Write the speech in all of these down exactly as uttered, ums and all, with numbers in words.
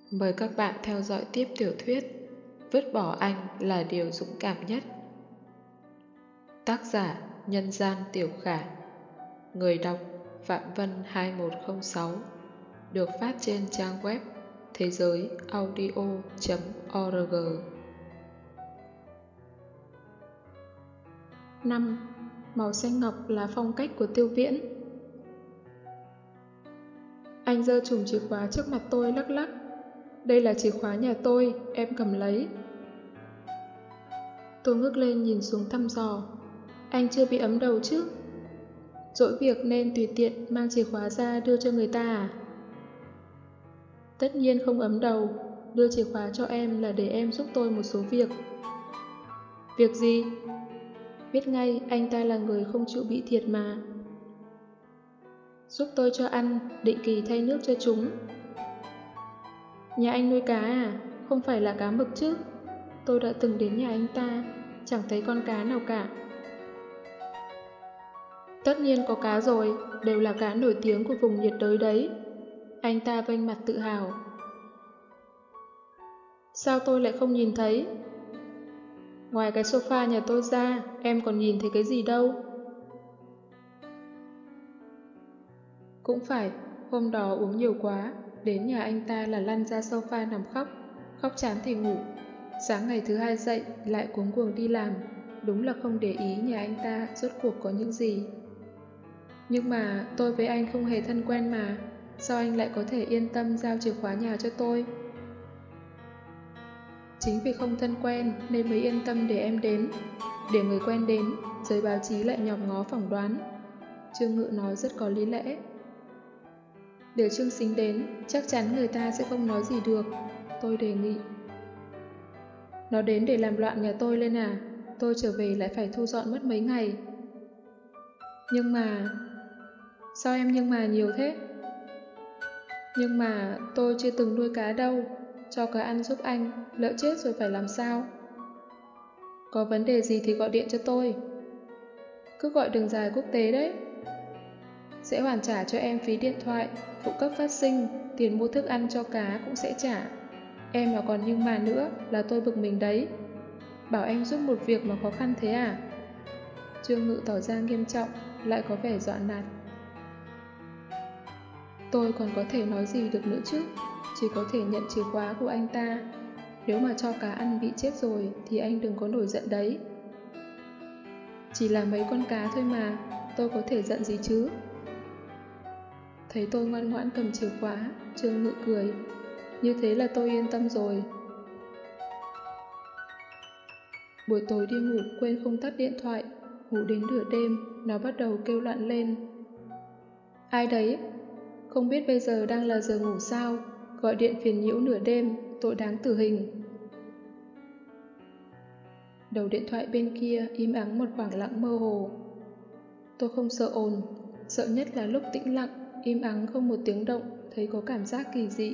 Mời các bạn theo dõi tiếp tiểu thuyết Vứt bỏ anh là điều dũng cảm nhất. Tác giả Nhân gian Tiểu Khả. Người đọc Phạm Vân hai một không sáu. Được phát trên trang web thế giới audio chấm org. năm. Màu xanh ngọc là phong cách của Tiêu Viễn. Anh giơ chùm chìa khóa trước mặt tôi lắc lắc. Đây là chìa khóa nhà tôi, em cầm lấy. Tôi ngước lên nhìn xuống thăm dò. Anh chưa bị ấm đầu chứ? Dỗi việc nên tùy tiện mang chìa khóa ra đưa cho người ta à? Tất nhiên không ấm đầu. Đưa chìa khóa cho em là để em giúp tôi một số việc. Việc gì? Biết ngay anh ta là người không chịu bị thiệt mà. Giúp tôi cho ăn, định kỳ thay nước cho chúng. Nhà anh nuôi cá à? Không phải là cá mực chứ? Tôi đã từng đến nhà anh ta, chẳng thấy con cá nào cả. Tất nhiên có cá rồi, đều là cá nổi tiếng của vùng nhiệt đới đấy. Anh ta vênh mặt tự hào. Sao tôi lại không nhìn thấy? Ngoài cái sofa nhà tôi ra, em còn nhìn thấy cái gì đâu? Cũng phải, hôm đó uống nhiều quá, đến nhà anh ta là lăn ra sofa nằm khóc, khóc chán thì ngủ. Sáng ngày thứ hai dậy, lại cuống cuồng đi làm, đúng là không để ý nhà anh ta rốt cuộc có những gì. Nhưng mà tôi với anh không hề thân quen mà, sao anh lại có thể yên tâm giao chìa khóa nhà cho tôi? Chính vì không thân quen nên mới yên tâm để em đến. Để người quen đến, giới báo chí lại nhòm ngó phỏng đoán. Trương Ngự nói rất có lý lẽ. Để Trương Sính đến, chắc chắn người ta sẽ không nói gì được. Tôi đề nghị. Nó đến để làm loạn nhà tôi lên à? Tôi trở về lại phải thu dọn mất mấy ngày. Nhưng mà... Sao em nhưng mà nhiều thế? Nhưng mà tôi chưa từng nuôi cá đâu. Cho cá ăn giúp anh, lỡ chết rồi phải làm sao? Có vấn đề gì thì gọi điện cho tôi. Cứ gọi đường dài quốc tế đấy. Sẽ hoàn trả cho em phí điện thoại, phụ cấp phát sinh, tiền mua thức ăn cho cá cũng sẽ trả. Em mà còn nhưng mà nữa là tôi bực mình đấy. Bảo em giúp một việc mà khó khăn thế à? Trương Ngự tỏ ra nghiêm trọng, lại có vẻ dọa nạt. Tôi còn có thể nói gì được nữa chứ? Chỉ có thể nhận chìa khóa của anh ta. Nếu mà cho cá ăn bị chết rồi thì anh đừng có nổi giận đấy. Chỉ là mấy con cá thôi mà, tôi có thể giận gì chứ? Thấy tôi ngoan ngoãn cầm chìa khóa, Trương Ngự cười. Như thế là tôi yên tâm rồi. Buổi tối đi ngủ quên không tắt điện thoại, ngủ đến nửa đêm, nó bắt đầu kêu loạn lên. Ai đấy? Không biết bây giờ đang là giờ ngủ sao? Gọi điện phiền nhiễu nửa đêm, tội đáng tử hình. Đầu điện thoại bên kia im ắng một khoảng lặng mơ hồ. Tôi không sợ ồn, sợ nhất là lúc tĩnh lặng, im ắng không một tiếng động, thấy có cảm giác kỳ dị.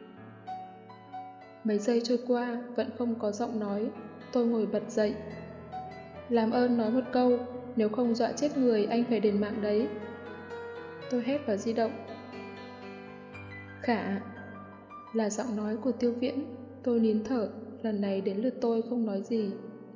Mấy giây trôi qua, vẫn không có giọng nói, tôi ngồi bật dậy. Làm ơn nói một câu, nếu không dọa chết người anh phải đền mạng đấy. Tôi hét vào di động. Khả, là giọng nói của Tiêu Viễn. Tôi nín thở, lần này đến lượt tôi không nói gì.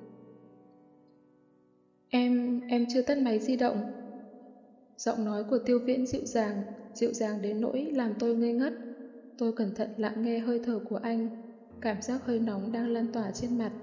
Em, em chưa tắt máy di động. Giọng nói của Tiêu Viễn dịu dàng, dịu dàng đến nỗi làm tôi ngây ngất. Tôi cẩn thận lặng nghe hơi thở của anh, cảm giác hơi nóng đang lan tỏa trên mặt.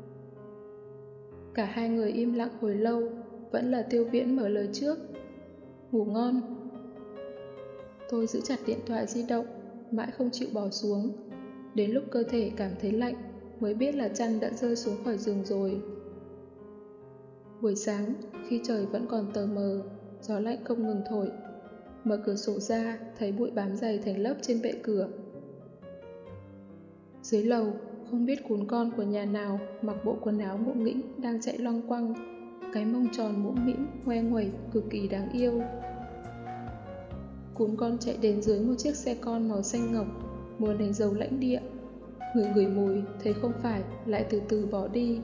Cả hai người im lặng hồi lâu, vẫn là Tiêu Viễn mở lời trước. Ngủ ngon. Tôi giữ chặt điện thoại di động, mãi không chịu bỏ xuống. Đến lúc cơ thể cảm thấy lạnh, mới biết là chăn đã rơi xuống khỏi giường rồi. Buổi sáng, khi trời vẫn còn tờ mờ, gió lạnh không ngừng thổi. Mở cửa sổ ra, thấy bụi bám dày thành lớp trên bệ cửa. Dưới lầu, không biết cún con của nhà nào mặc bộ quần áo ngộ nghĩnh đang chạy loăng quăng, cái mông tròn mũm mĩm, ngoe nguẩy, cực kỳ đáng yêu. Cún con chạy đến dưới một chiếc xe con màu xanh ngọc, muốn đánh dấu lãnh địa. Người ngửi mùi, thấy không phải, lại từ từ bỏ đi.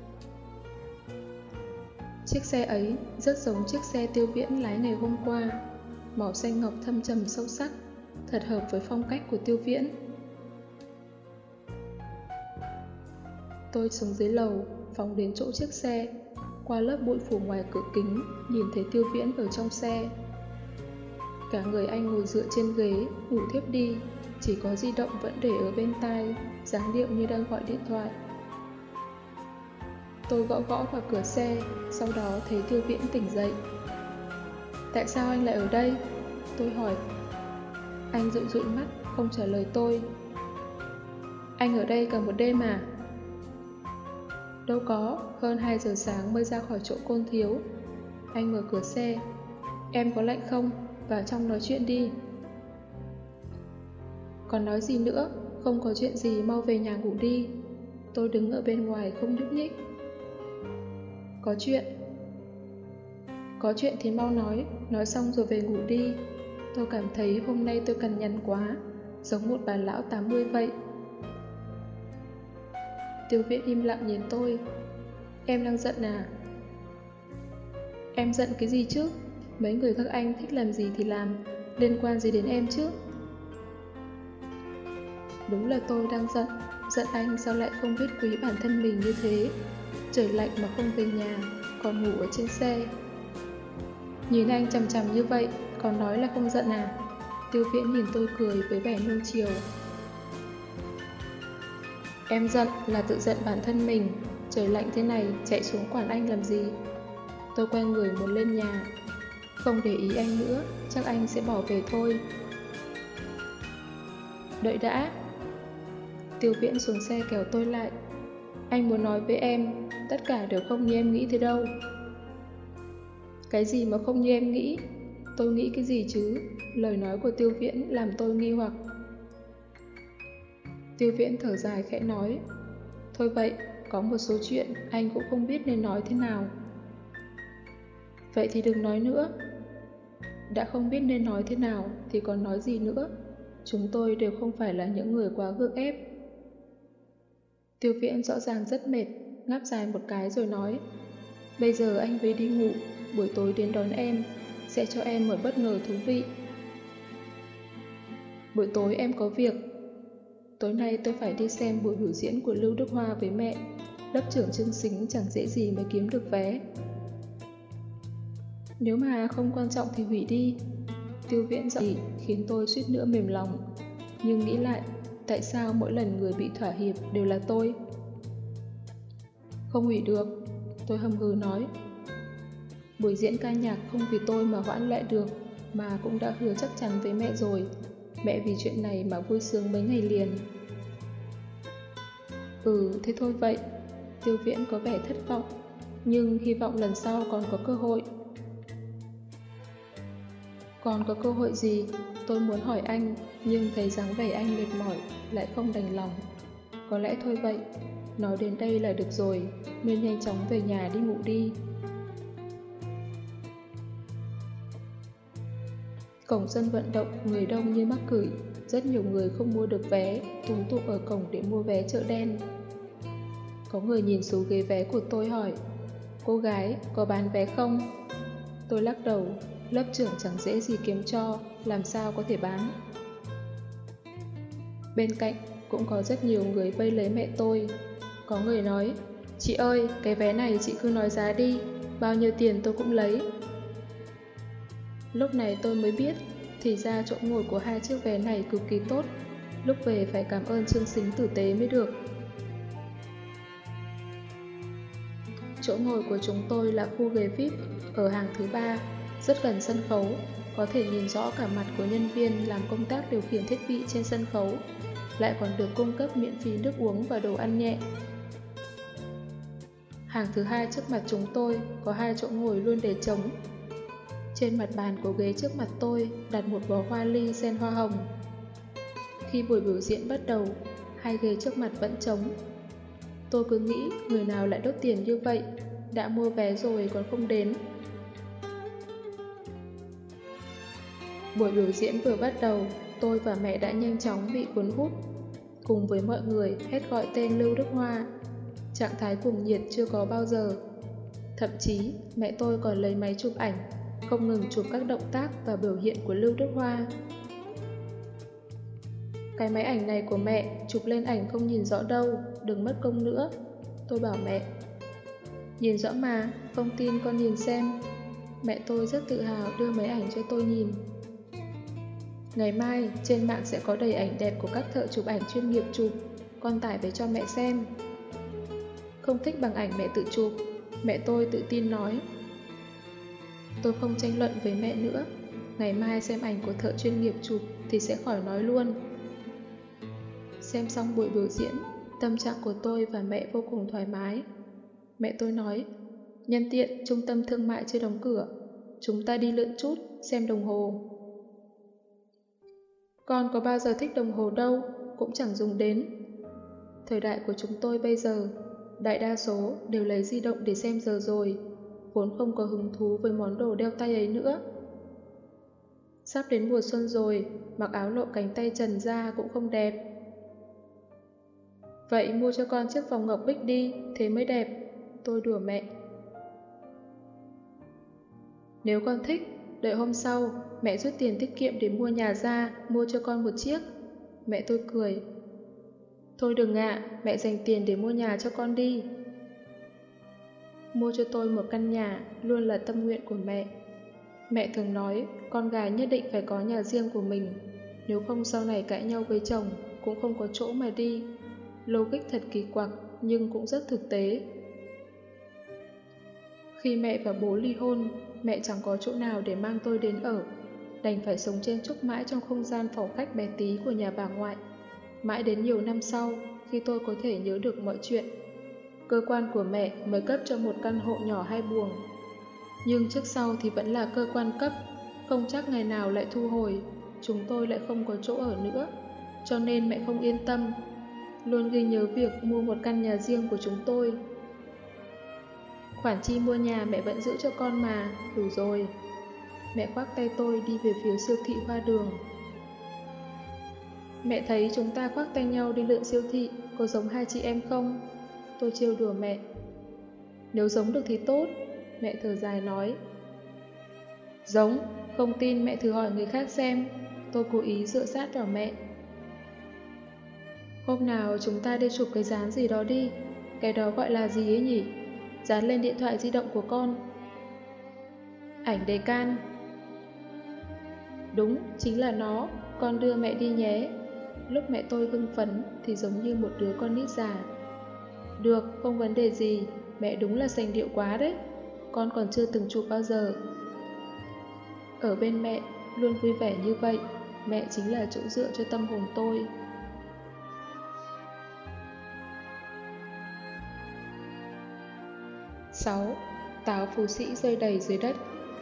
Chiếc xe ấy rất giống chiếc xe Tiêu Viễn lái ngày hôm qua, màu xanh ngọc thâm trầm sâu sắc, thật hợp với phong cách của Tiêu Viễn. Tôi xuống dưới lầu, phóng đến chỗ chiếc xe. Qua lớp bụi phủ ngoài cửa kính, nhìn thấy Tiêu Viễn ở trong xe. Cả người anh ngồi dựa trên ghế, ngủ thiếp đi. Chỉ có di động vẫn để ở bên tai, dáng điệu như đang gọi điện thoại. Tôi gõ gõ vào cửa xe, sau đó thấy Tiêu Viễn tỉnh dậy. Tại sao anh lại ở đây? Tôi hỏi. Anh dụi dụi mắt, không trả lời tôi. Anh ở đây cả một đêm à? Đâu có, hơn hai giờ sáng mới ra khỏi chỗ Côn Thiếu. Anh mở cửa xe. Em có lạnh không? Vào trong nói chuyện đi. Còn nói gì nữa? Không có chuyện gì, mau về nhà ngủ đi. Tôi đứng ở bên ngoài không nhúc nhích. Có chuyện. Có chuyện thì mau nói, nói xong rồi về ngủ đi. Tôi cảm thấy hôm nay tôi cằn nhằn quá, giống một bà lão tám mươi vậy. Tiêu Viễn im lặng nhìn tôi. Em đang giận à? Em giận cái gì chứ? Mấy người các anh thích làm gì thì làm, liên quan gì đến em chứ? Đúng là tôi đang giận. Giận anh sao lại không biết quý bản thân mình như thế. Trời lạnh mà không về nhà, còn ngủ ở trên xe. Nhìn anh chằm chằm như vậy, còn nói là không giận à? Tiêu Viễn nhìn tôi cười với vẻ nuông chiều. Em giận là tự giận bản thân mình. Trời lạnh thế này, chạy xuống quản anh làm gì? Tôi quay người muốn lên nhà. Không để ý anh nữa, chắc anh sẽ bỏ về thôi. Đợi đã. Tiêu Viễn xuống xe kéo tôi lại. Anh muốn nói với em, tất cả đều không như em nghĩ thế đâu. Cái gì mà không như em nghĩ? Tôi nghĩ cái gì chứ? Lời nói của Tiêu Viễn làm tôi nghi hoặc. Tiêu Viễn thở dài khẽ nói. Thôi vậy, có một số chuyện anh cũng không biết nên nói thế nào. Vậy thì đừng nói nữa. Đã không biết nên nói thế nào thì còn nói gì nữa? Chúng tôi đều không phải là những người quá gượng ép. Tiêu Viễn rõ ràng rất mệt, ngáp dài một cái rồi nói. Bây giờ anh về đi ngủ, buổi tối đến đón em, sẽ cho em một bất ngờ thú vị. Buổi tối em có việc. Tối nay tôi phải đi xem buổi biểu diễn của Lưu Đức Hoa với mẹ. Lớp trưởng Trương Sính chẳng dễ gì mới kiếm được vé. Nếu mà không quan trọng thì hủy đi. Tiêu Viễn giọng khiến tôi suýt nữa mềm lòng. Nhưng nghĩ lại, tại sao mỗi lần người bị thỏa hiệp đều là tôi? Không hủy được, tôi hầm hừ nói. Buổi diễn ca nhạc không vì tôi mà hoãn lại được, mà cũng đã hứa chắc chắn với mẹ rồi. Mẹ vì chuyện này mà vui sướng mấy ngày liền. Ừ, thế thôi vậy. Tiêu Viễn có vẻ thất vọng, nhưng hy vọng lần sau còn có cơ hội. Còn có cơ hội gì? Tôi muốn hỏi anh, nhưng thấy dáng vẻ anh mệt mỏi, lại không đành lòng. Có lẽ thôi vậy, nói đến đây là được rồi, nên nhanh chóng về nhà đi ngủ đi. Cổng sân vận động, người đông như mắc cửi, rất nhiều người không mua được vé, túm tụ ở cổng để mua vé chợ đen. Có người nhìn số ghế vé của tôi hỏi, cô gái, có bán vé không? Tôi lắc đầu, lớp trưởng chẳng dễ gì kiếm cho, làm sao có thể bán. Bên cạnh cũng có rất nhiều người vây lấy mẹ tôi. Có người nói, chị ơi, cái vé này chị cứ nói giá đi, bao nhiêu tiền tôi cũng lấy. Lúc này tôi mới biết, thì ra chỗ ngồi của hai chiếc vé này cực kỳ tốt, lúc về phải cảm ơn Trương Sính tử tế mới được. Chỗ ngồi của chúng tôi là khu ghế vi ai pi ở hàng thứ ba, rất gần sân khấu, có thể nhìn rõ cả mặt của nhân viên làm công tác điều khiển thiết bị trên sân khấu, lại còn được cung cấp miễn phí nước uống và đồ ăn nhẹ. Hàng thứ hai trước mặt chúng tôi có hai chỗ ngồi luôn để trống. Trên mặt bàn của ghế trước mặt tôi đặt một bó hoa ly sen hoa hồng. Khi buổi biểu diễn bắt đầu, hai ghế trước mặt vẫn trống. Tôi cứ nghĩ người nào lại đốt tiền như vậy, đã mua vé rồi còn không đến. Buổi biểu diễn vừa bắt đầu, tôi và mẹ đã nhanh chóng bị cuốn hút. Cùng với mọi người hét gọi tên Lưu Đức Hoa. Trạng thái cuồng nhiệt chưa có bao giờ. Thậm chí mẹ tôi còn lấy máy chụp ảnh, không ngừng chụp các động tác và biểu hiện của Lưu Đức Hoa. Cái máy ảnh này của mẹ chụp lên ảnh không nhìn rõ đâu, đừng mất công nữa. Tôi bảo mẹ. Nhìn rõ mà, không tin con nhìn xem. Mẹ tôi rất tự hào đưa mấy ảnh cho tôi nhìn. Ngày mai, trên mạng sẽ có đầy ảnh đẹp của các thợ chụp ảnh chuyên nghiệp chụp, con tải về cho mẹ xem. Không thích bằng ảnh mẹ tự chụp, mẹ tôi tự tin nói. Tôi không tranh luận với mẹ nữa. Ngày mai xem ảnh của thợ chuyên nghiệp chụp thì sẽ khỏi nói luôn. Xem xong buổi biểu diễn, tâm trạng của tôi và mẹ vô cùng thoải mái. Mẹ tôi nói, nhân tiện trung tâm thương mại chưa đóng cửa, chúng ta đi lượn chút, xem đồng hồ. Con có bao giờ thích đồng hồ đâu, cũng chẳng dùng đến. Thời đại của chúng tôi bây giờ, đại đa số đều lấy di động để xem giờ rồi, vốn không có hứng thú với món đồ đeo tay ấy nữa. Sắp đến mùa xuân rồi, mặc áo lộ cánh tay trần ra cũng không đẹp. Vậy mua cho con chiếc vòng ngọc bích đi, thế mới đẹp. Tôi đùa mẹ. Nếu con thích, đợi hôm sau, mẹ rút tiền tiết kiệm để mua nhà ra, mua cho con một chiếc. Mẹ tôi cười. Thôi đừng ạ, mẹ dành tiền để mua nhà cho con đi. Mua cho tôi một căn nhà luôn là tâm nguyện của mẹ. Mẹ thường nói con gái nhất định phải có nhà riêng của mình, nếu không sau này cãi nhau với chồng cũng không có chỗ mà đi. Logic thật kỳ quặc nhưng cũng rất thực tế. Khi mẹ và bố ly hôn, mẹ chẳng có chỗ nào để mang tôi đến ở, đành phải sống chen chúc mãi trong không gian phòng khách bé tí của nhà bà ngoại. Mãi đến nhiều năm sau, khi tôi có thể nhớ được mọi chuyện, cơ quan của mẹ mới cấp cho một căn hộ nhỏ hai buồng. Nhưng trước sau thì vẫn là cơ quan cấp, không chắc ngày nào lại thu hồi, chúng tôi lại không có chỗ ở nữa, cho nên mẹ không yên tâm, luôn ghi nhớ việc mua một căn nhà riêng của chúng tôi. Khoản chi mua nhà mẹ vẫn giữ cho con mà, đủ rồi. Mẹ khoác tay tôi đi về phía siêu thị Hoa Đường. Mẹ thấy chúng ta khoác tay nhau đi lượn siêu thị, có giống hai chị em không? Tôi trêu đùa mẹ. Nếu giống được thì tốt, mẹ thở dài nói. Giống, không tin mẹ thử hỏi người khác xem. Tôi cố ý dựa sát vào mẹ. Hôm nào chúng ta đi chụp cái dán gì đó đi. Cái đó gọi là gì ấy nhỉ? Dán lên điện thoại di động của con. Ảnh đề can. Đúng, chính là nó. Con đưa mẹ đi nhé. Lúc mẹ tôi hưng phấn thì giống như một đứa con nít già. Được, không vấn đề gì. Mẹ đúng là sành điệu quá đấy. Con còn chưa từng chụp bao giờ. Ở bên mẹ, luôn vui vẻ như vậy. Mẹ chính là chỗ dựa cho tâm hồn tôi. sáu. Táo phú sĩ rơi đầy dưới đất.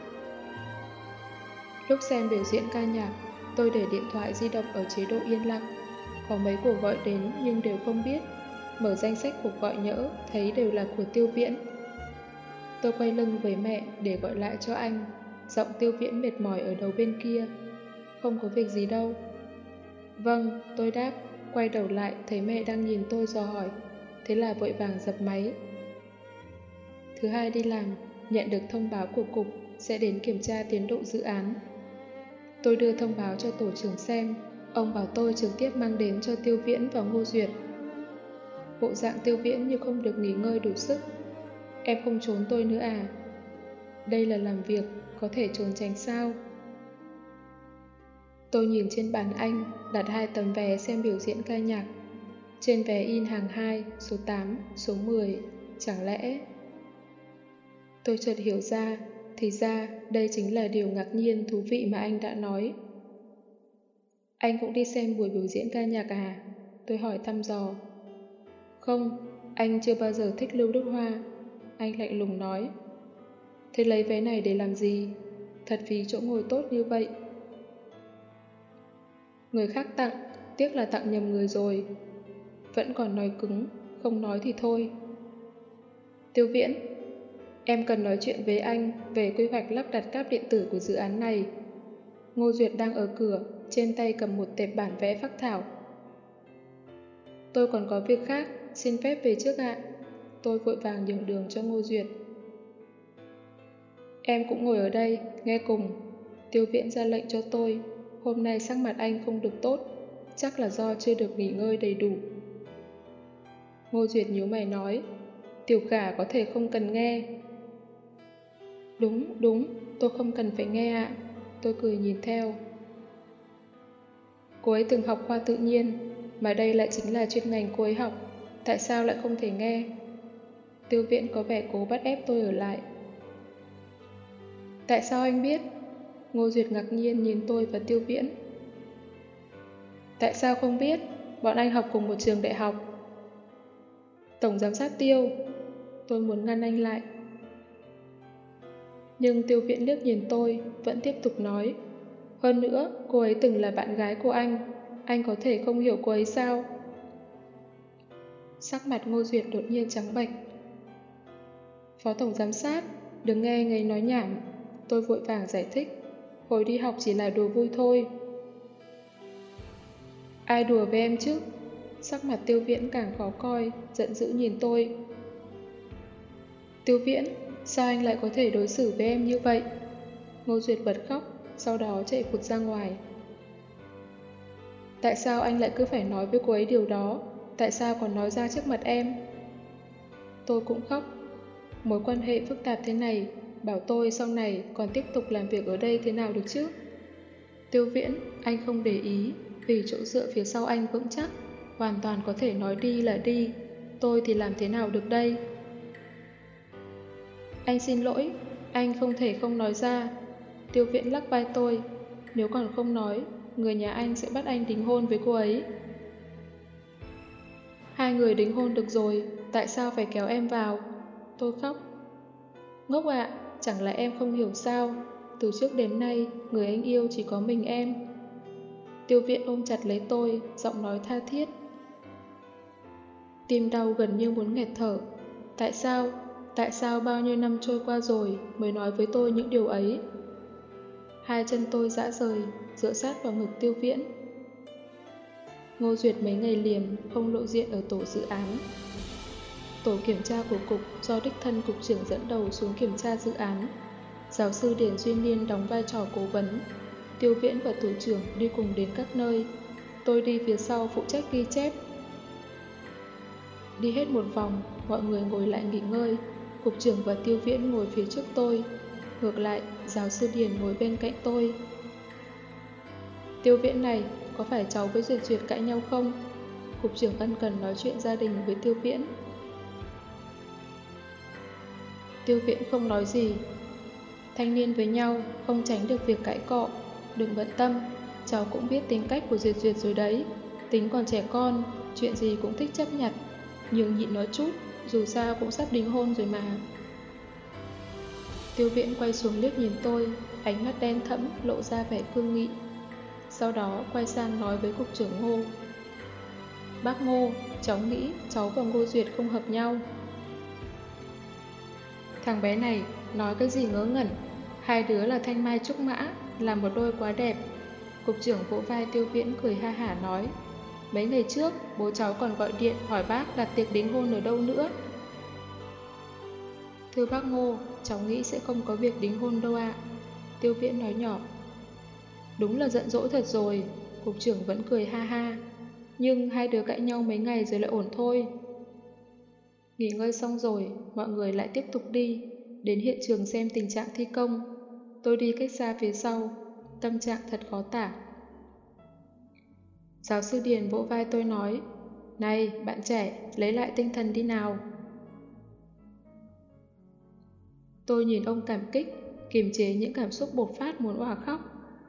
Lúc xem biểu diễn ca nhạc, tôi để điện thoại di động ở chế độ yên lặng. Có mấy cuộc gọi đến nhưng đều không biết. Mở danh sách cuộc gọi nhỡ, thấy đều là của Tiêu Viễn. Tôi quay lưng với mẹ để gọi lại cho anh. Giọng Tiêu Viễn mệt mỏi ở đầu bên kia. Không có việc gì đâu. Vâng, tôi đáp. Quay đầu lại thấy mẹ đang nhìn tôi dò hỏi. Thế là vội vàng dập máy. Thứ hai đi làm, nhận được thông báo của cục sẽ đến kiểm tra tiến độ dự án. Tôi đưa thông báo cho tổ trưởng xem. Ông bảo tôi trực tiếp mang đến cho Tiêu Viễn và Ngô Duyệt. Bộ dạng Tiêu Viễn như không được nghỉ ngơi đủ sức. Em không trốn tôi nữa à? Đây là làm việc, có thể trốn tránh sao? Tôi nhìn trên bàn anh, đặt hai tấm vé xem biểu diễn ca nhạc. Trên vé in hàng hai, số tám, số mười, chẳng lẽ... Tôi chợt hiểu ra, thì ra đây chính là điều ngạc nhiên thú vị mà anh đã nói. Anh cũng đi xem buổi biểu diễn ca nhạc à? Tôi hỏi thăm dò. Không, anh chưa bao giờ thích Lưu Đức Hoa. Anh lạnh lùng nói. Thế lấy vé này để làm gì? Thật vì chỗ ngồi tốt như vậy. Người khác tặng, tiếc là tặng nhầm người rồi. Vẫn còn nói cứng, không nói thì thôi. Tiêu Viễn, em cần nói chuyện với anh về quy hoạch lắp đặt cáp điện tử của dự án này. Ngô Duyệt đang ở cửa, trên tay cầm một tệp bản vẽ phác thảo. Tôi còn có việc khác, xin phép về trước ạ. Tôi vội vàng nhường đường cho Ngô Duyệt. Em cũng ngồi ở đây, nghe cùng. Tiêu Viễn ra lệnh cho tôi. Hôm nay sắc mặt anh không được tốt, chắc là do chưa được nghỉ ngơi đầy đủ. Ngô Duyệt nhíu mày nói, Tiểu Khả có thể không cần nghe. Đúng, đúng, tôi không cần phải nghe ạ. Tôi cười nhìn theo. Cô ấy từng học khoa tự nhiên, mà đây lại chính là chuyên ngành cô ấy học. Tại sao lại không thể nghe? Tiêu Viễn có vẻ cố bắt ép tôi ở lại. Tại sao anh biết? Ngô Duyệt ngạc nhiên nhìn tôi và Tiêu Viễn. Tại sao không biết? Bọn anh học cùng một trường đại học. Tổng giám sát Tiêu. Tôi muốn ngăn anh lại. Nhưng Tiêu Viễn liếc nhìn tôi, vẫn tiếp tục nói. Hơn nữa, cô ấy từng là bạn gái của anh. Anh có thể không hiểu cô ấy sao? Sắc mặt Ngô Duyệt đột nhiên trắng bệch. Phó tổng giám sát, đừng nghe anh ấy nói nhảm. Tôi vội vàng giải thích. Hồi đi học chỉ là đùa vui thôi. Ai đùa với em chứ? Sắc mặt Tiêu Viễn càng khó coi, giận dữ nhìn tôi. Tiêu Viễn, sao anh lại có thể đối xử với em như vậy? Ngô Duyệt bật khóc, sau đó chạy vụt ra ngoài. Tại sao anh lại cứ phải nói với cô ấy điều đó? Tại sao còn nói ra trước mặt em? Tôi cũng khóc. Mối quan hệ phức tạp thế này, bảo tôi sau này còn tiếp tục làm việc ở đây thế nào được chứ? Tiêu Viễn, anh không để ý, vì chỗ dựa phía sau anh vững chắc, hoàn toàn có thể nói đi là đi. Tôi thì làm thế nào được đây? Anh xin lỗi, anh không thể không nói ra. Tiêu Viễn lắc vai tôi. Nếu còn không nói, người nhà anh sẽ bắt anh đính hôn với cô ấy. Hai người đính hôn được rồi, tại sao phải kéo em vào? Tôi khóc. Ngốc ạ, chẳng lẽ em không hiểu sao? Từ trước đến nay, người anh yêu chỉ có mình em. Tiêu Viễn ôm chặt lấy tôi, giọng nói tha thiết. Tim đau gần như muốn nghẹt thở. Tại sao? Tại sao bao nhiêu năm trôi qua rồi mới nói với tôi những điều ấy? Hai chân tôi rã rời, dựa sát vào ngực Tiêu Viễn. Ngô Duyệt mấy ngày liền không lộ diện ở tổ dự án. Tổ kiểm tra của cục do đích thân cục trưởng dẫn đầu xuống kiểm tra dự án. Giáo sư Điển Duy Niên đóng vai trò cố vấn. Tiêu Viễn và tổ trưởng đi cùng đến các nơi. Tôi đi phía sau phụ trách ghi chép. Đi hết một vòng, mọi người ngồi lại nghỉ ngơi. Cục trưởng và Tiêu Viễn ngồi phía trước tôi. Ngược lại, giáo sư Điển ngồi bên cạnh tôi. Tiêu Viễn này, có phải cháu với Duyệt Duyệt cãi nhau không? Cục trưởng ân cần nói chuyện gia đình với Tiêu Viễn. Tiêu Viễn không nói gì. Thanh niên với nhau, không tránh được việc cãi cọ. Đừng bận tâm, cháu cũng biết tính cách của Duyệt Duyệt rồi đấy. Tính còn trẻ con, chuyện gì cũng thích chấp nhặt. Nhưng nhịn nói chút, dù sao cũng sắp đính hôn rồi mà. Tiêu Viễn quay xuống liếc nhìn tôi, ánh mắt đen thẫm lộ ra vẻ cương nghị. Sau đó quay sang nói với cục trưởng Ngô. Bác Ngô, cháu nghĩ cháu và Ngô Duyệt không hợp nhau. Thằng bé này nói cái gì ngớ ngẩn. Hai đứa là thanh mai trúc mã, là một đôi quá đẹp. Cục trưởng vỗ vai Tiêu Viễn cười ha hả nói. Mấy ngày trước, bố cháu còn gọi điện hỏi bác đặt tiệc đính hôn ở đâu nữa. Thưa bác Ngô, cháu nghĩ sẽ không có việc đính hôn đâu ạ. Tiêu Viễn nói nhỏ. Đúng là giận dỗi thật rồi. Cục trưởng vẫn cười ha ha. Nhưng hai đứa cãi nhau mấy ngày rồi lại ổn thôi. Nghỉ ngơi xong rồi, mọi người lại tiếp tục đi, đến hiện trường xem tình trạng thi công. Tôi đi cách xa phía sau, tâm trạng thật khó tả. Giáo sư Điền vỗ vai tôi nói, này, bạn trẻ, lấy lại tinh thần đi nào. Tôi nhìn ông cảm kích, kiềm chế những cảm xúc bộc phát muốn òa khóc.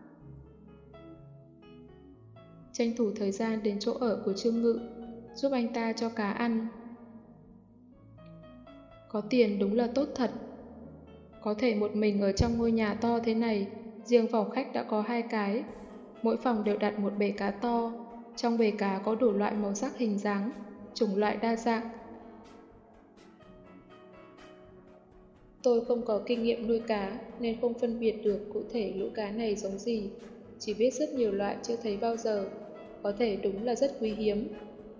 Tranh thủ thời gian đến chỗ ở của Trương Ngự, giúp anh ta cho cá ăn. Có tiền đúng là tốt thật. Có thể một mình ở trong ngôi nhà to thế này, riêng phòng khách đã có hai cái. Mỗi phòng đều đặt một bể cá to. Trong bể cá có đủ loại màu sắc hình dáng, chủng loại đa dạng. Tôi không có kinh nghiệm nuôi cá nên không phân biệt được cụ thể lũ cá này giống gì. Chỉ biết rất nhiều loại chưa thấy bao giờ. Có thể đúng là rất quý hiếm.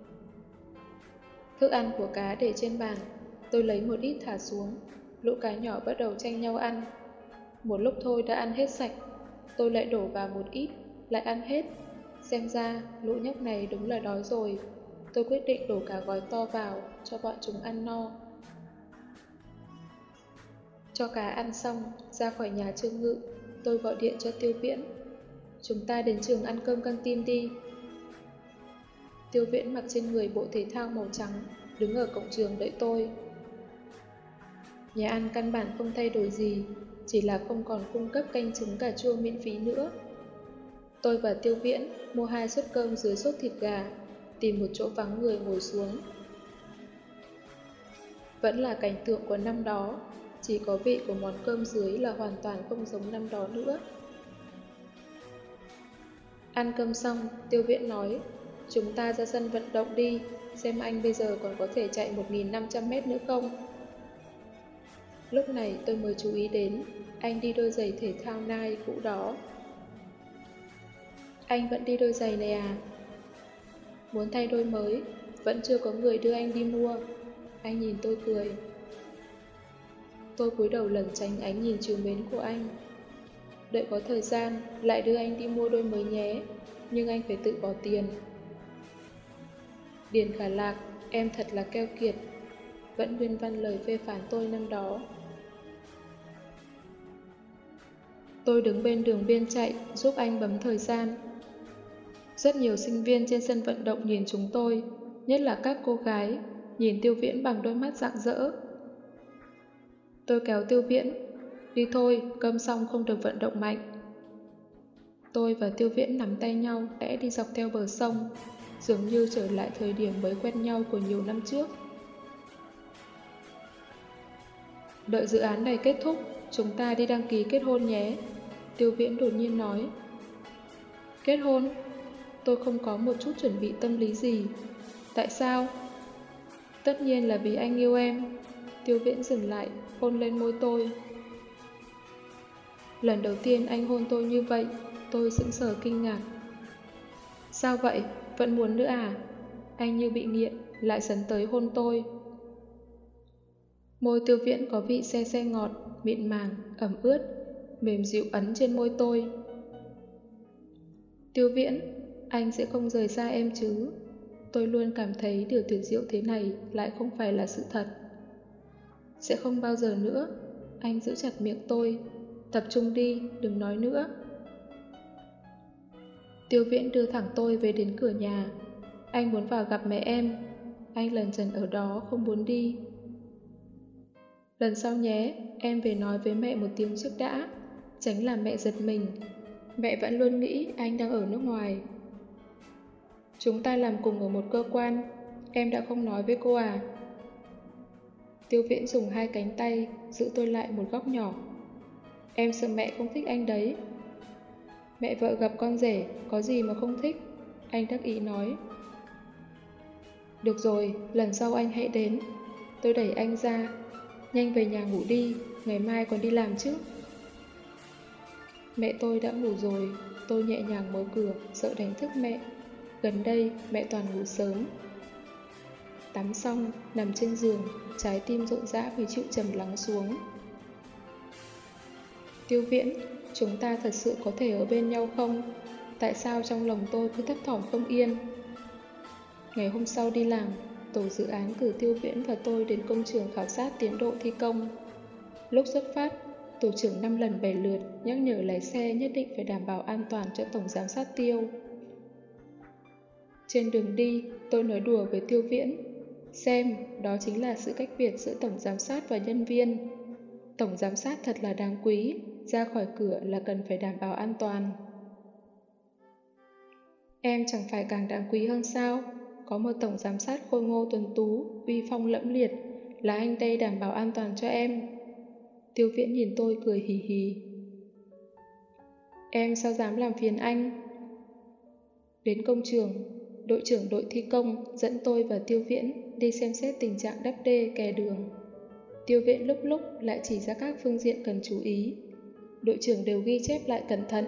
Thức ăn của cá để trên bàn. Tôi lấy một ít thả xuống. Lũ cá nhỏ bắt đầu tranh nhau ăn. Một lúc thôi đã ăn hết sạch. Tôi lại đổ vào một ít, lại ăn hết. Xem ra lũ nhóc này đúng là đói rồi. tôi quyết định đổ cả gói to vào cho bọn chúng ăn no. Cho cá ăn xong, ra khỏi nhà Trương Ngự, tôi gọi điện cho Tiêu Viễn. Chúng ta đến trường ăn cơm căng tin đi. Tiêu Viễn mặc trên người bộ thể thao màu trắng, đứng ở cổng trường đợi tôi. Nhà ăn căn bản không thay đổi gì, chỉ là không còn cung cấp canh trứng cà chua miễn phí nữa. Tôi và Tiêu Viễn mua hai suất cơm dưới sốt thịt gà, tìm một chỗ vắng người ngồi xuống. Vẫn là cảnh tượng của năm đó, chỉ có vị của món cơm dưới là hoàn toàn không giống năm đó nữa. Ăn cơm xong, Tiêu Viễn nói, chúng ta ra sân vận động đi, xem anh bây giờ còn có thể chạy một nghìn năm trăm mét nữa không. Lúc này tôi mới chú ý đến, anh đi đôi giày thể thao Nike cũ đó. Anh vẫn đi đôi giày này à? Muốn thay đôi mới, vẫn chưa có người đưa anh đi mua. Anh nhìn tôi cười. Tôi cúi đầu lẩn tránh ánh nhìn trìu mến của anh. Đợi có thời gian, lại đưa anh đi mua đôi mới nhé, nhưng anh phải tự bỏ tiền. Điền Khả Lạc, em thật là keo kiệt, vẫn nguyên văn lời phê phán tôi năm đó. Tôi đứng bên đường biên chạy, giúp anh bấm thời gian. Rất nhiều sinh viên trên sân vận động nhìn chúng tôi, nhất là các cô gái, nhìn Tiêu Viễn bằng đôi mắt rạng rỡ. Tôi kéo Tiêu Viễn, đi thôi, cơm xong không được vận động mạnh. Tôi và Tiêu Viễn nắm tay nhau, lẽ đi dọc theo bờ sông, dường như trở lại thời điểm mới quen nhau của nhiều năm trước. Đợi dự án này kết thúc, chúng ta đi đăng ký kết hôn nhé, Tiêu Viễn đột nhiên nói. Kết hôn? Tôi không có một chút chuẩn bị tâm lý gì. Tại sao? Tất nhiên là vì anh yêu em. Tiêu Viễn dừng lại, hôn lên môi tôi. Lần đầu tiên anh hôn tôi như vậy, tôi sững sờ kinh ngạc. Sao vậy? Vẫn muốn nữa à? Anh như bị nghiện, lại sấn tới hôn tôi. Môi Tiêu Viễn có vị se se ngọt, mịn màng, ẩm ướt, mềm dịu ấn trên môi tôi. Tiêu Viễn, anh sẽ không rời xa em chứ? Tôi luôn cảm thấy điều tuyệt diệu thế này lại không phải là sự thật. Sẽ không bao giờ nữa. Anh giữ chặt miệng tôi. Tập trung đi, đừng nói nữa. Tiêu Viễn đưa thẳng tôi về đến cửa nhà. Anh muốn vào gặp mẹ em. Anh lần trần ở đó không muốn đi. Lần sau nhé, em về nói với mẹ một tiếng trước đã, tránh làm mẹ giật mình. Mẹ vẫn luôn nghĩ anh đang ở nước ngoài. Chúng ta làm cùng ở một cơ quan, em đã không nói với cô à? Tiêu Viễn dùng hai cánh tay giữ tôi lại một góc nhỏ. Em sợ mẹ không thích anh đấy. Mẹ vợ gặp con rể, có gì mà không thích? Anh đắc ý nói. Được rồi, lần sau anh hãy đến. Tôi đẩy anh ra. Nhanh về nhà ngủ đi, ngày mai còn đi làm chứ. Mẹ tôi đã ngủ rồi. Tôi nhẹ nhàng mở cửa, sợ đánh thức mẹ. Gần đây, mẹ toàn ngủ sớm. Tắm xong, nằm trên giường, trái tim rộn rã vì chịu trầm lắng xuống. Tiêu Viễn, chúng ta thật sự có thể ở bên nhau không? Tại sao trong lòng tôi cứ thấp thỏm không yên? Ngày hôm sau đi làm, tổ dự án cử Tiêu Viễn và tôi đến công trường khảo sát tiến độ thi công. Lúc xuất phát, tổ trưởng năm lần bảy lượt nhắc nhở lái xe nhất định phải đảm bảo an toàn cho tổng giám sát Tiêu. Trên đường đi, tôi nói đùa với Tiêu Viễn. Xem, đó chính là sự cách biệt giữa tổng giám sát và nhân viên. Tổng giám sát thật là đáng quý, ra khỏi cửa là cần phải đảm bảo an toàn. Em chẳng phải càng đáng quý hơn sao? Có một tổng giám sát khôi ngô tuấn tú, uy phong lẫm liệt, là anh đây đảm bảo an toàn cho em. Tiêu Viễn nhìn tôi cười hì hì. Em sao dám làm phiền anh? Đến công trường, đội trưởng đội thi công dẫn tôi và Tiêu Viễn đi xem xét tình trạng đắp đê kè đường. Tiêu Viễn lúc lúc lại chỉ ra các phương diện cần chú ý. Đội trưởng đều ghi chép lại cẩn thận.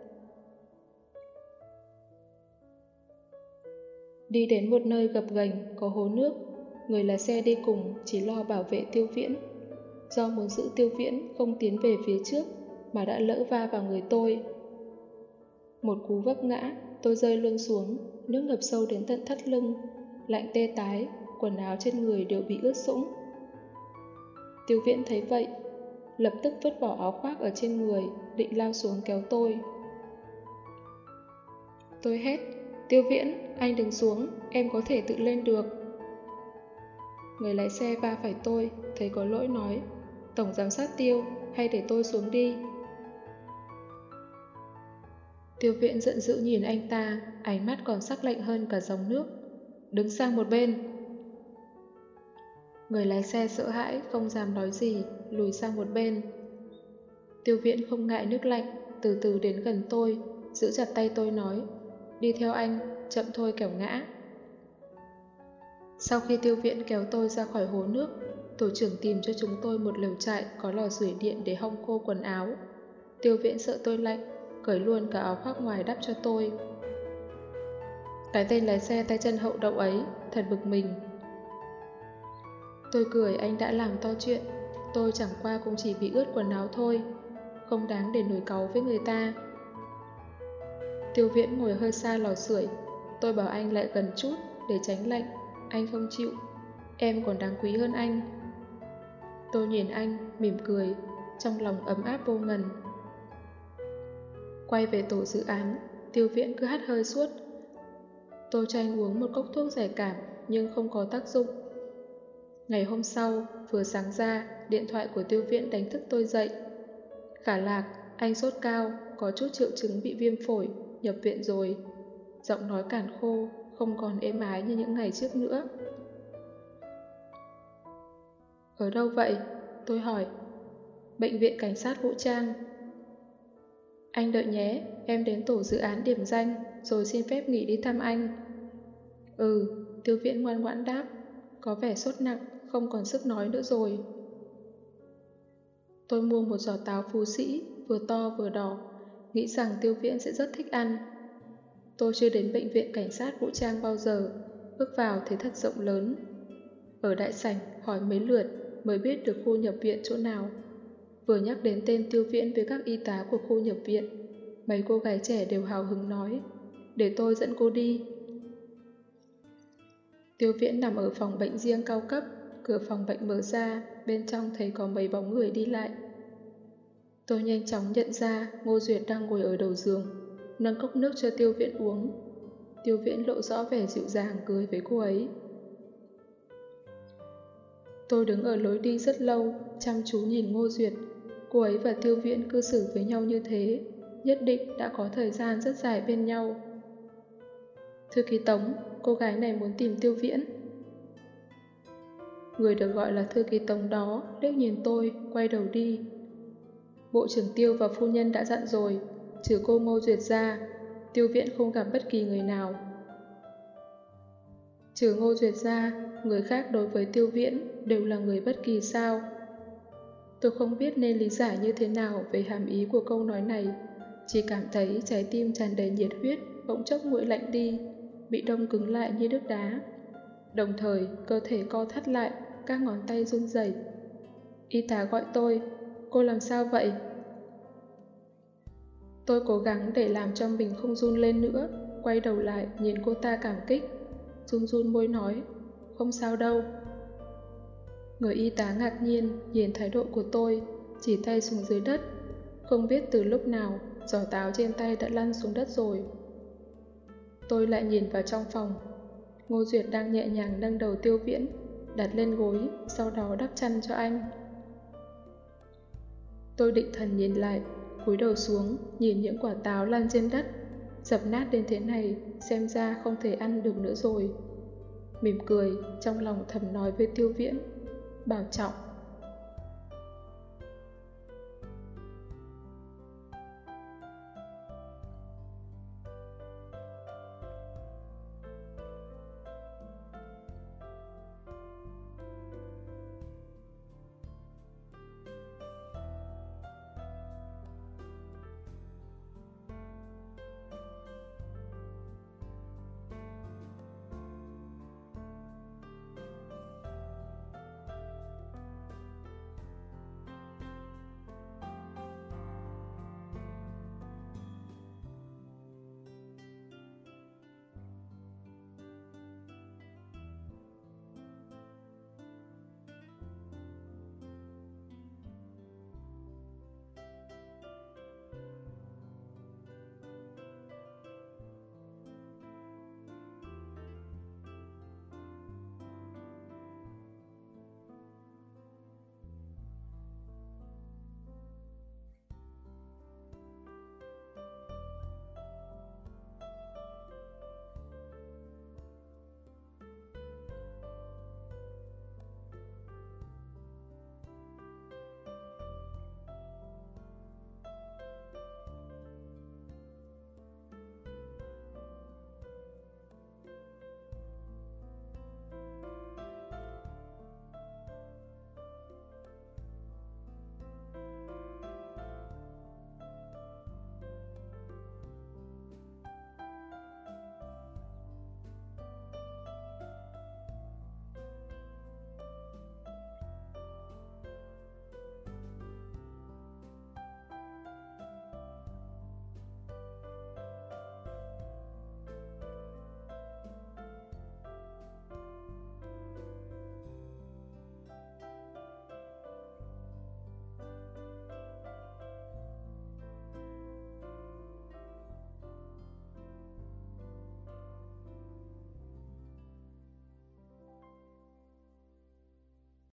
Đi đến một nơi gập ghềnh có hố nước, người lái xe đi cùng chỉ lo bảo vệ Tiêu Viễn. Do muốn giữ Tiêu Viễn không tiến về phía trước mà đã lỡ va vào người tôi. Một cú vấp ngã, tôi rơi luôn xuống, nước ngập sâu đến tận thắt lưng, lạnh tê tái, quần áo trên người đều bị ướt sũng. Tiêu Viễn thấy vậy, lập tức vứt bỏ áo khoác ở trên người, định lao xuống kéo tôi. Tôi hét, Tiêu Viễn, anh đừng xuống, em có thể tự lên được. Người lái xe va phải tôi, thấy có lỗi nói, Tổng giám sát Tiêu, hay để tôi xuống đi. Tiêu Viễn giận dữ nhìn anh ta, ánh mắt còn sắc lạnh hơn cả dòng nước. Đứng sang một bên. Người lái xe sợ hãi, không dám nói gì, lùi sang một bên. Tiêu Viễn không ngại nước lạnh, từ từ đến gần tôi, giữ chặt tay tôi nói, đi theo anh, chậm thôi kẻo ngã. Sau khi Tiêu Viễn kéo tôi ra khỏi hồ nước, tổ trưởng tìm cho chúng tôi một lều trại có lò sưởi điện để hong khô quần áo. Tiêu Viễn sợ tôi lạnh, cởi luôn cả áo khoác ngoài đắp cho tôi. Cái tên lái xe tay chân hậu đậu ấy, thật bực mình. Tôi cười anh đã làm to chuyện, tôi chẳng qua cũng chỉ bị ướt quần áo thôi, không đáng để nổi cáu với người ta. Tiêu Viễn ngồi hơi xa lò sưởi, tôi bảo anh lại gần chút để tránh lạnh, anh không chịu, em còn đáng quý hơn anh. Tôi nhìn anh, mỉm cười, trong lòng ấm áp vô ngần. Quay về tổ dự án, Tiêu Viễn cứ hắt hơi suốt. Tôi cho anh uống một cốc thuốc giải cảm nhưng không có tác dụng. Ngày hôm sau, vừa sáng ra, điện thoại của Tiêu Viễn đánh thức tôi dậy. Khả Lạc, anh sốt cao, có chút triệu chứng bị viêm phổi, nhập viện rồi. Giọng nói càn khô, không còn êm ái như những ngày trước nữa. Ở đâu vậy? Tôi hỏi. Bệnh viện Cảnh sát Vũ trang. Anh đợi nhé, em đến tổ dự án điểm danh, rồi xin phép nghỉ đi thăm anh. Ừ, Tiêu Viễn ngoan ngoãn đáp, có vẻ sốt nặng, không còn sức nói nữa rồi. Tôi mua một giỏ táo Phú Sĩ, vừa to vừa đỏ, nghĩ rằng Tiêu Viễn sẽ rất thích ăn. Tôi chưa đến bệnh viện Cảnh sát Vũ trang bao giờ, bước vào thấy thật rộng lớn. Ở đại sảnh hỏi mấy lượt mới biết được khu nhập viện chỗ nào. Vừa nhắc đến tên Tiêu Viễn với các y tá của khu nhập viện, mấy cô gái trẻ đều hào hứng nói, để tôi dẫn cô đi. Tiêu Viễn nằm ở phòng bệnh riêng cao cấp, cửa phòng bệnh mở ra, bên trong thấy có mấy bóng người đi lại. Tôi nhanh chóng nhận ra Ngô Duyệt đang ngồi ở đầu giường, nâng cốc nước cho Tiêu Viễn uống. Tiêu Viễn lộ rõ vẻ dịu dàng cười với cô ấy. Tôi đứng ở lối đi rất lâu, chăm chú nhìn Ngô Duyệt. Cô ấy và Tiêu Viễn cư xử với nhau như thế, nhất định đã có thời gian rất dài bên nhau. Thư ký Tống, cô gái này muốn tìm Tiêu Viễn. Người được gọi là thư ký Tống đó liếc nhìn tôi, quay đầu đi. Bộ trưởng Tiêu và phu nhân đã dặn rồi, trừ cô Ngô Duyệt ra, Tiêu Viễn không gặp bất kỳ người nào. Trừ Ngô Duyệt ra, người khác đối với Tiêu Viễn đều là người bất kỳ sao? Tôi không biết nên lý giải như thế nào về hàm ý của câu nói này, chỉ cảm thấy trái tim tràn đầy nhiệt huyết bỗng chốc nguội lạnh đi, bị đông cứng lại như nước đá. Đồng thời, cơ thể co thắt lại, các ngón tay run rẩy. Y tá gọi tôi, cô làm sao vậy? Tôi cố gắng để làm cho mình không run lên nữa, quay đầu lại nhìn cô ta cảm kích, run run môi nói, không sao đâu. Người y tá ngạc nhiên nhìn thái độ của tôi, chỉ tay xuống dưới đất. Không biết từ lúc nào, giỏ táo trên tay đã lăn xuống đất rồi. Tôi lại nhìn vào trong phòng. Ngô Duyệt đang nhẹ nhàng nâng đầu Tiêu Viễn, đặt lên gối, sau đó đắp chăn cho anh. Tôi định thần nhìn lại, cúi đầu xuống, nhìn những quả táo lăn trên đất, dập nát đến thế này, xem ra không thể ăn được nữa rồi. Mỉm cười, trong lòng thầm nói với Tiêu Viễn, bảo trọng.